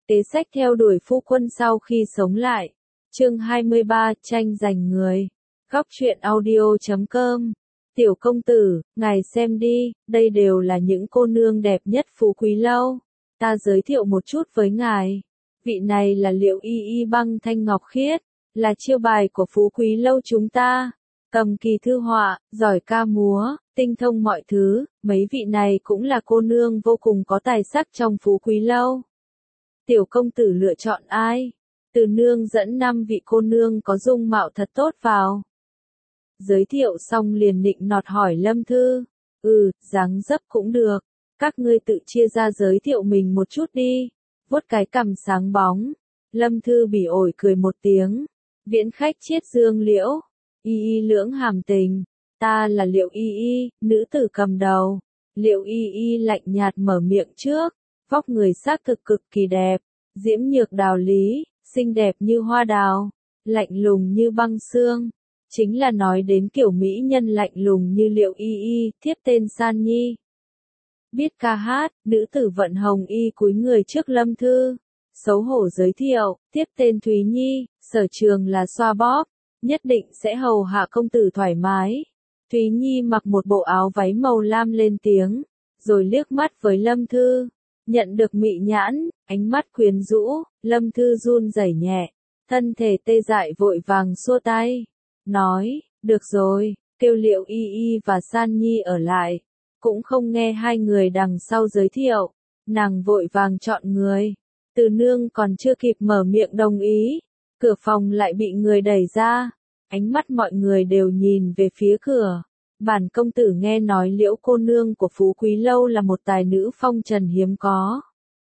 Kế sách theo đuổi phu quân sau khi sống lại. Chương 23, tranh giành người. Góc truyện audio.com. Tiểu công tử, ngài xem đi, đây đều là những cô nương đẹp nhất Phú Quý Lâu. Ta giới thiệu một chút với ngài. Vị này là Liệu Y Y Băng Thanh Ngọc Khiết, là chiêu bài của Phú Quý Lâu chúng ta. Cầm kỳ thư họa, giỏi ca múa, tinh thông mọi thứ, mấy vị này cũng là cô nương vô cùng có tài sắc trong Phú Quý Lâu. Tiểu công tử lựa chọn ai? Từ nương dẫn 5 vị cô nương có dung mạo thật tốt vào. Giới thiệu xong liền nịnh nọt hỏi Lâm Thư. Dáng dấp cũng được. Các ngươi tự chia ra giới thiệu mình một chút đi. Vuốt cái cằm sáng bóng. Lâm Thư bỉ ổi cười một tiếng. Viễn khách chiết dương liễu. Y Y lưỡng hàm tình. Ta là Liệu Y Y, nữ tử cầm đầu. Liệu Y Y lạnh nhạt mở miệng trước. Vóc người xác thực cực kỳ đẹp. Diễm nhược đào lý, xinh đẹp như hoa đào. Lạnh lùng như băng xương. Chính là nói đến kiểu mỹ nhân lạnh lùng như Liệu Y Y, thiếp tên San Nhi. Biết ca hát, nữ tử vận hồng y cúi người trước Lâm Thư. Xấu hổ giới thiệu, tiếp tên Thúy Nhi, sở trường là xoa bóp, nhất định sẽ hầu hạ công tử thoải mái. Thúy Nhi mặc một bộ áo váy màu lam lên tiếng, rồi liếc mắt với Lâm Thư. Nhận được mị nhãn, ánh mắt quyến rũ, Lâm Thư run rẩy nhẹ, thân thể tê dại vội vàng xua tay. Nói, được rồi, kêu Liệu Y Y và San Nhi ở lại. Cũng không nghe hai người đằng sau giới thiệu. Nàng vội vàng chọn người. Từ nương còn chưa kịp mở miệng đồng ý. Cửa phòng lại bị người đẩy ra. Ánh mắt mọi người đều nhìn về phía cửa. Bản công tử nghe nói Liễu cô nương của Phú Quý Lâu là một tài nữ phong trần hiếm có.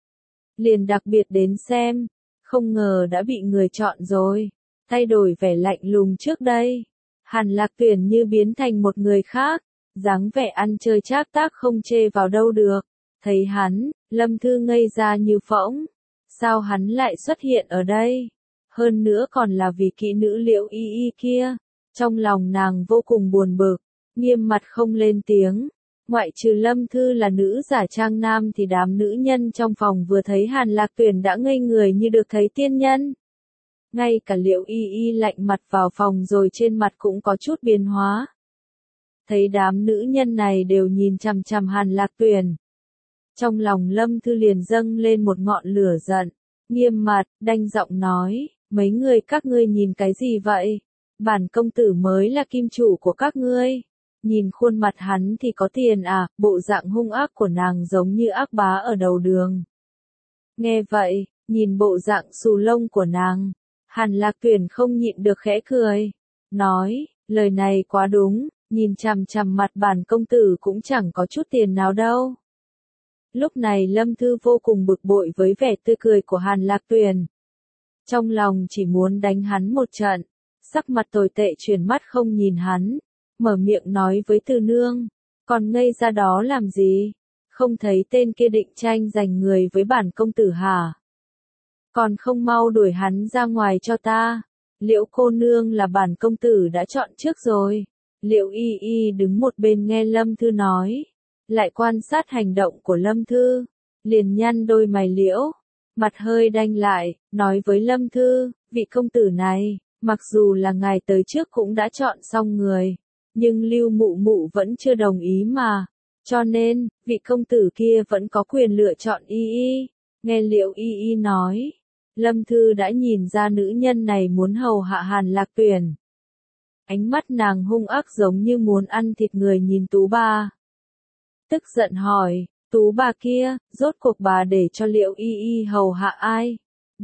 Liền đặc biệt đến xem. Không ngờ đã bị người chọn rồi. Thay đổi vẻ lạnh lùng trước đây. Hàn Lạc Tuyển như biến thành một người khác. Dáng vẻ ăn chơi trác tác không chê vào đâu được. Thấy hắn, Lâm Thư ngây ra như phỗng. Sao hắn lại xuất hiện ở đây? Hơn nữa còn là vì kỹ nữ Liệu Y Y kia. Trong lòng nàng vô cùng buồn bực, nghiêm mặt không lên tiếng. Ngoại trừ Lâm Thư là nữ giả trang nam thì đám nữ nhân trong phòng vừa thấy Hàn Lạc Tuyển đã ngây người như được thấy tiên nhân. Ngay cả Liệu Y Y lạnh mặt vào phòng rồi trên mặt cũng có chút biến hóa. Thấy đám nữ nhân này đều nhìn chằm chằm Hàn Lạc Tuyển. Trong lòng Lâm Thư liền dâng lên một ngọn lửa giận, nghiêm mặt, đanh giọng nói, mấy người các ngươi nhìn cái gì vậy? Bản công tử mới là kim chủ của các ngươi. Nhìn khuôn mặt hắn thì có tiền à, bộ dạng hung ác của nàng giống như ác bá ở đầu đường. Nghe vậy, nhìn bộ dạng xù lông của nàng, Hàn Lạc Tuyển không nhịn được khẽ cười. Nói, lời này quá đúng. Nhìn chằm chằm mặt bản công tử cũng chẳng có chút tiền nào đâu. Lúc này Lâm Thư vô cùng bực bội với vẻ tươi cười của Hàn Lạc Tuyển. Trong lòng chỉ muốn đánh hắn một trận. Sắc mặt tồi tệ chuyển mắt không nhìn hắn. Mở miệng nói với Từ nương. Còn ngây ra đó làm gì? Không thấy tên kia định tranh giành người với bản công tử hả? Còn không mau đuổi hắn ra ngoài cho ta. Liễu cô nương là bản công tử đã chọn trước rồi. Liệu Y Y đứng một bên nghe Lâm Thư nói, lại quan sát hành động của Lâm Thư, liền nhăn đôi mày liễu, mặt hơi đanh lại, nói với Lâm Thư, vị công tử này, mặc dù là ngài tới trước cũng đã chọn xong người, nhưng Lưu Mụ Mụ vẫn chưa đồng ý mà, cho nên, vị công tử kia vẫn có quyền lựa chọn Y Y. Nghe Liệu Y Y nói, Lâm Thư đã nhìn ra nữ nhân này muốn hầu hạ Hàn Lạc Tuyển. Ánh mắt nàng hung ác giống như muốn ăn thịt người nhìn Tú bà. Tức giận hỏi, Tú bà kia, rốt cuộc bà để cho Liệu Y Y hầu hạ ai?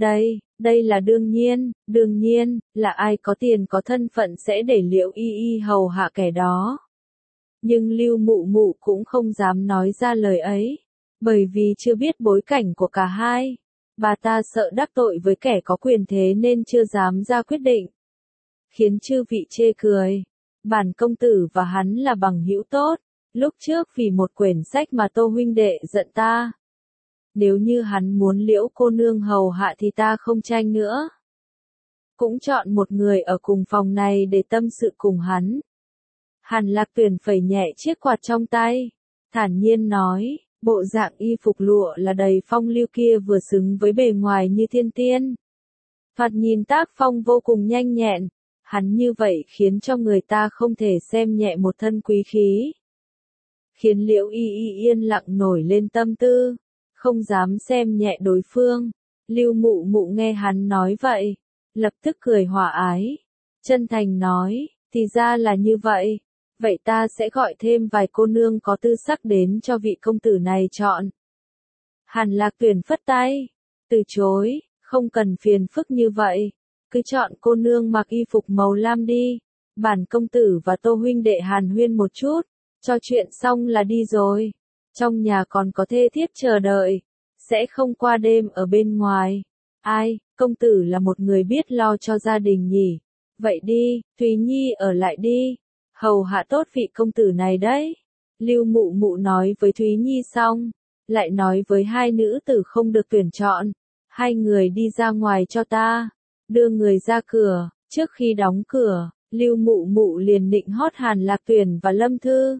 Đây là đương nhiên, là ai có tiền có thân phận sẽ để Liệu Y Y hầu hạ kẻ đó. Nhưng Lưu Mụ Mụ cũng không dám nói ra lời ấy, bởi vì chưa biết bối cảnh của cả hai. Bà ta sợ đắc tội với kẻ có quyền thế nên chưa dám ra quyết định. Khiến chư vị chê cười. Bản công tử và hắn là bằng hữu tốt. Lúc trước vì một quyển sách mà Tô huynh đệ giận ta. Nếu như hắn muốn Liễu cô nương hầu hạ thì ta không tranh nữa. Cũng chọn một người ở cùng phòng này để tâm sự cùng hắn. Hàn Lạc Tuyển phẩy nhẹ chiếc quạt trong tay. Thản nhiên nói, Bộ dạng y phục lụa là đầy phong lưu kia vừa xứng với bề ngoài như thiên tiên. Thoạt nhìn tác phong vô cùng nhanh nhẹn, hắn như vậy khiến cho người ta không thể xem nhẹ một thân quý khí. Khiến Liễu Y Y yên lặng nổi lên tâm tư, không dám xem nhẹ đối phương. Lưu Mụ Mụ nghe hắn nói vậy, lập tức cười hòa ái, chân thành nói, thì ra là như vậy, vậy ta sẽ gọi thêm vài cô nương có tư sắc đến cho vị công tử này chọn. Hàn Lạc Tuyển phất tay, từ chối, không cần phiền phức như vậy, cứ chọn cô nương mặc y phục màu lam đi, bản công tử và Tô huynh đệ hàn huyên một chút, cho chuyện xong là đi rồi, trong nhà còn có thê thiếp chờ đợi, sẽ không qua đêm ở bên ngoài. Ai, công tử là một người biết lo cho gia đình nhỉ, vậy đi, Thúy Nhi ở lại đi, hầu hạ tốt vị công tử này đấy. Lưu Mụ Mụ nói với Thúy Nhi xong, lại nói với hai nữ tử không được tuyển chọn, hai người đi ra ngoài cho ta, đưa người ra cửa, trước khi đóng cửa, Lưu Mụ Mụ liền định hót Hàn Lạc Tuyển và Lâm Thư.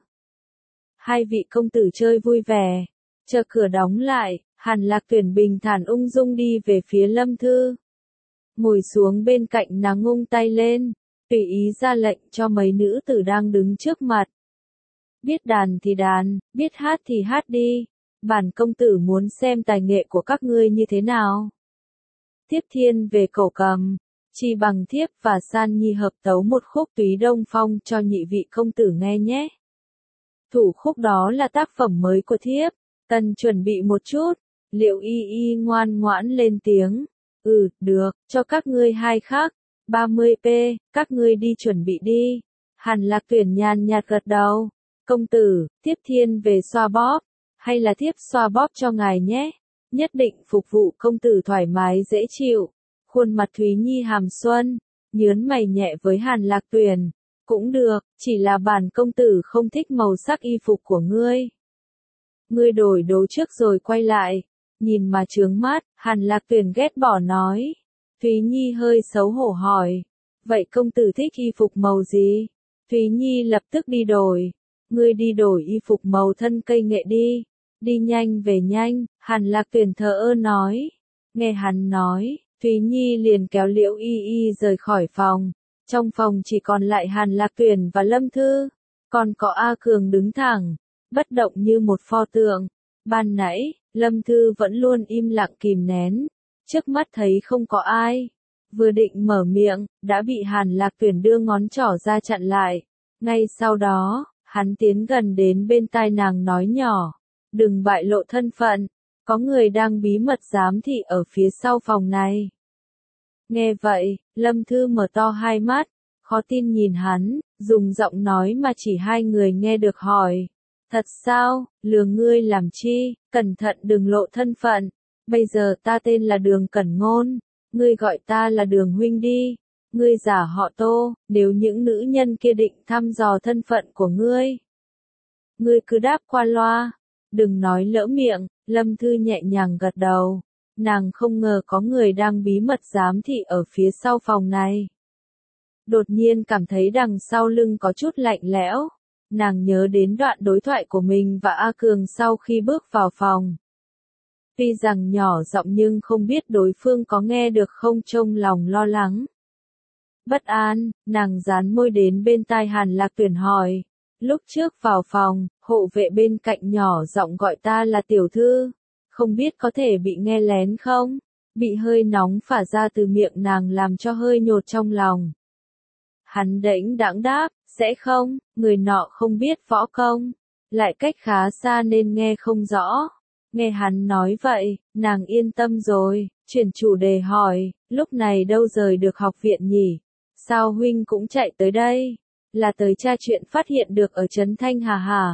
Hai vị công tử chơi vui vẻ, chờ cửa đóng lại, Hàn Lạc Tuyển bình thản ung dung đi về phía Lâm Thư. Ngồi xuống bên cạnh nàng ngung tay lên, tùy ý ra lệnh cho mấy nữ tử đang đứng trước mặt. Biết đàn thì đàn, biết hát thì hát đi, bản công tử muốn xem tài nghệ của các ngươi như thế nào. Tiếp thiên về cổ cầm, chi bằng thiếp và san nhi hợp tấu một khúc Túy Đông Phong cho nhị vị công tử nghe nhé. Thủ khúc đó là tác phẩm mới của thiếp, cần chuẩn bị một chút. Liễu Y Y ngoan ngoãn lên tiếng, được, cho các ngươi hai khắc, 30p, các ngươi đi chuẩn bị đi. Hàn Lạc Tuyển nhàn nhạt gật đầu, công tử, tiếp thiên về xoa bóp, hay là thiếp xoa bóp cho ngài nhé, nhất định phục vụ công tử thoải mái dễ chịu. Khuôn mặt Thúy Nhi hàm xuân, nhớn mày nhẹ với Hàn Lạc Tuyển, cũng được, chỉ là bản công tử không thích màu sắc y phục của ngươi. Ngươi đổi đồ trước rồi quay lại, nhìn mà chướng mắt, Hàn Lạc Tuyển ghét bỏ nói. Thúy Nhi hơi xấu hổ hỏi, vậy công tử thích y phục màu gì? Thúy Nhi lập tức đi đổi, ngươi đi đổi y phục màu thân cây nghệ đi, đi nhanh về nhanh, Hàn Lạc Tuyển thờ ơ nói. Nghe hắn nói, Thúy Nhi liền kéo Liễu Y Y rời khỏi phòng, trong phòng chỉ còn lại Hàn Lạc Tuyển và Lâm Thư, còn có A Cường đứng thẳng, bất động như một pho tượng. Ban nãy, Lâm Thư vẫn luôn im lặng kìm nén, trước mắt thấy không có ai, vừa định mở miệng, đã bị Hàn Lạc Tuyển đưa ngón trỏ ra chặn lại. Ngay sau đó, hắn tiến gần đến bên tai nàng nói nhỏ, đừng bại lộ thân phận, có người đang bí mật giám thị ở phía sau phòng này. Nghe vậy, Lâm Thư mở to hai mắt, khó tin nhìn hắn, dùng giọng nói mà chỉ hai người nghe được hỏi. Thật sao, lừa ngươi làm chi, cẩn thận đừng lộ thân phận, bây giờ ta tên là Đường Cẩn Ngôn, ngươi gọi ta là Đường huynh đi, ngươi giả họ Tô, nếu những nữ nhân kia định thăm dò thân phận của ngươi cứ đáp qua loa, đừng nói lỡ miệng. Lâm Thư nhẹ nhàng gật đầu, nàng không ngờ có người đang bí mật giám thị ở phía sau phòng này. Đột nhiên cảm thấy đằng sau lưng có chút lạnh lẽo. Nàng nhớ đến đoạn đối thoại của mình và A Cường sau khi bước vào phòng. Tuy rằng nhỏ giọng nhưng không biết đối phương có nghe được không, trong lòng lo lắng. Bất an, nàng dán môi đến bên tai Hàn Lạc Tuyển hỏi. Lúc trước vào phòng, hộ vệ bên cạnh nhỏ giọng gọi ta là tiểu thư. Không biết có thể bị nghe lén không? Bị hơi nóng phả ra từ miệng nàng làm cho hơi nhột trong lòng. Hắn đễnh đãng đáp, sẽ không, người nọ không biết võ công, lại cách khá xa nên nghe không rõ. Nghe hắn nói vậy, nàng yên tâm rồi, chuyển chủ đề hỏi, lúc này đâu rời được học viện nhỉ? Sao huynh cũng chạy tới đây? Là tới tra chuyện phát hiện được ở Trấn Thanh Hà hả?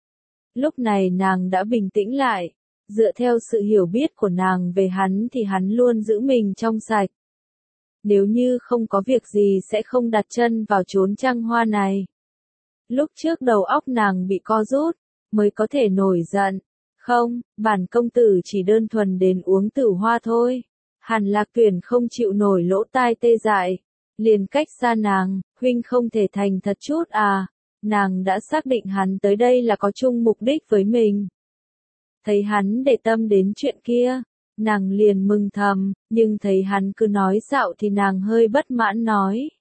Lúc này nàng đã bình tĩnh lại, dựa theo sự hiểu biết của nàng về hắn thì hắn luôn giữ mình trong sạch. Nếu như không có việc gì sẽ không đặt chân vào chốn trăng hoa này. Lúc trước đầu óc nàng bị co rút, mới có thể nổi giận. Không, bản công tử chỉ đơn thuần đến uống tử hoa thôi. Hàn Lạc Tuyển không chịu nổi lỗ tai tê dại, liền cách xa nàng, huynh không thể thành thật chút à. Nàng đã xác định hắn tới đây là có chung mục đích với mình. Thấy hắn để tâm đến chuyện kia, nàng liền mừng thầm, nhưng thấy hắn cứ nói dạo thì nàng hơi bất mãn nói.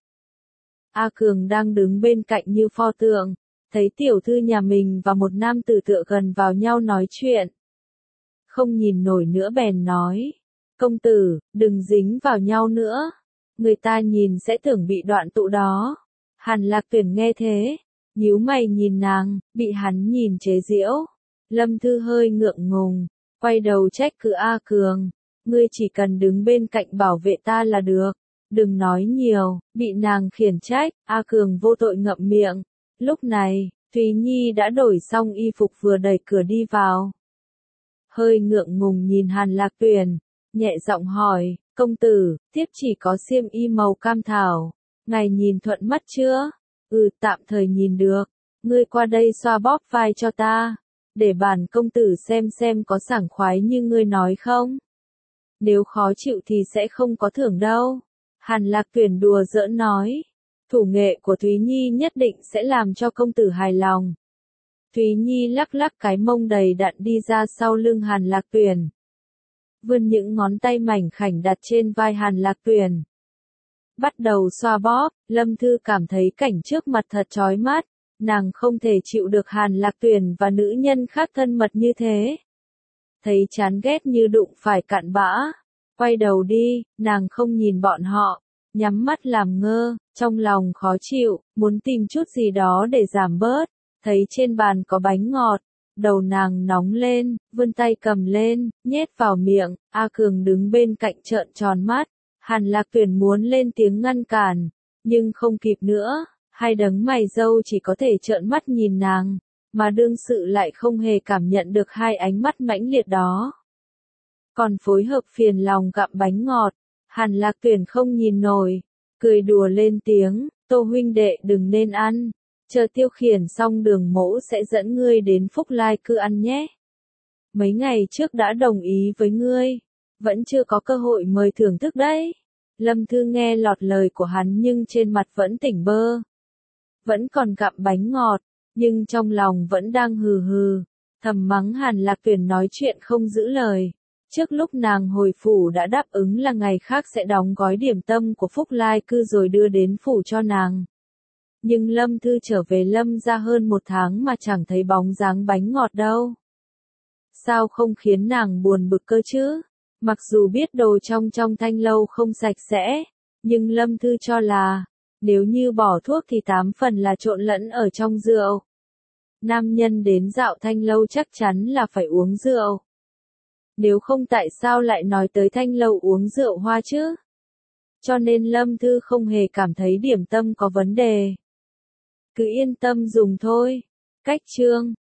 A Cường đang đứng bên cạnh như pho tượng, thấy tiểu thư nhà mình và một nam tử tựa gần vào nhau nói chuyện. Không nhìn nổi nữa bèn nói, công tử, đừng dính vào nhau nữa, người ta nhìn sẽ tưởng bị đoạn tụ đó. Hàn Lạc Tuyển nghe thế, nhíu mày nhìn nàng, bị hắn nhìn chế giễu. Lâm Thư hơi ngượng ngùng, quay đầu trách cứ A Cường, ngươi chỉ cần đứng bên cạnh bảo vệ ta là được, đừng nói nhiều. Bị nàng khiển trách, A Cường vô tội ngậm miệng. Lúc này, Thúy Nhi đã đổi xong y phục vừa đẩy cửa đi vào. Hơi ngượng ngùng nhìn Hàn Lạc Tuyển, nhẹ giọng hỏi, công tử, tiếp chỉ có xiêm y màu cam thảo, ngài nhìn thuận mắt chưa? Tạm thời nhìn được, ngươi qua đây xoa bóp vai cho ta, để bản công tử xem có sảng khoái như ngươi nói không? Nếu khó chịu thì sẽ không có thưởng đâu. Hàn Lạc Tuyển đùa giỡn nói, thủ nghệ của Thúy Nhi nhất định sẽ làm cho công tử hài lòng. Thúy Nhi lắc lắc cái mông đầy đặn đi ra sau lưng Hàn Lạc Tuyển. Vươn những ngón tay mảnh khảnh đặt trên vai Hàn Lạc Tuyển. Bắt đầu xoa bóp, Lâm Thư cảm thấy cảnh trước mặt thật chói mắt, nàng không thể chịu được Hàn Lạc Tuyển và nữ nhân khác thân mật như thế. Thấy chán ghét như đụng phải cặn bã, quay đầu đi, nàng không nhìn bọn họ, nhắm mắt làm ngơ, trong lòng khó chịu, muốn tìm chút gì đó để giảm bớt. Thấy trên bàn có bánh ngọt, đầu nàng nóng lên, vươn tay cầm lên, nhét vào miệng. A Cường đứng bên cạnh trợn tròn mắt. Hàn Lạc Tuyển muốn lên tiếng ngăn cản, nhưng không kịp nữa, hai đấng mày râu chỉ có thể trợn mắt nhìn nàng, mà đương sự lại không hề cảm nhận được hai ánh mắt mãnh liệt đó. Còn phối hợp phiền lòng gặm bánh ngọt, Hàn Lạc Tuyển không nhìn nổi, cười đùa lên tiếng, Tô huynh đệ đừng nên ăn, chờ tiêu khiển xong Đường Mỗ sẽ dẫn ngươi đến Phúc Lai Cư ăn nhé. Mấy ngày trước đã đồng ý với ngươi, vẫn chưa có cơ hội mời thưởng thức đấy. Lâm Thư nghe lọt lời của hắn nhưng trên mặt vẫn tỉnh bơ. Vẫn còn gặm bánh ngọt, nhưng trong lòng vẫn đang hừ hừ, thầm mắng Hàn Lạc Tuyển nói chuyện không giữ lời. Trước lúc nàng hồi phủ đã đáp ứng là ngày khác sẽ đóng gói điểm tâm của Phúc Lai Cư rồi đưa đến phủ cho nàng. Nhưng Lâm Thư trở về Lâm ra hơn 1 tháng mà chẳng thấy bóng dáng bánh ngọt đâu. Sao không khiến nàng buồn bực cơ chứ? Mặc dù biết đồ trong thanh lâu không sạch sẽ, nhưng Lâm Thư cho là, nếu như bỏ thuốc thì 8 phần là trộn lẫn ở trong rượu. Nam nhân đến dạo thanh lâu chắc chắn là phải uống rượu. Nếu không tại sao lại nói tới thanh lâu uống rượu hoa chứ? Cho nên Lâm Thư không hề cảm thấy điểm tâm có vấn đề. Cứ yên tâm dùng thôi. Cách chương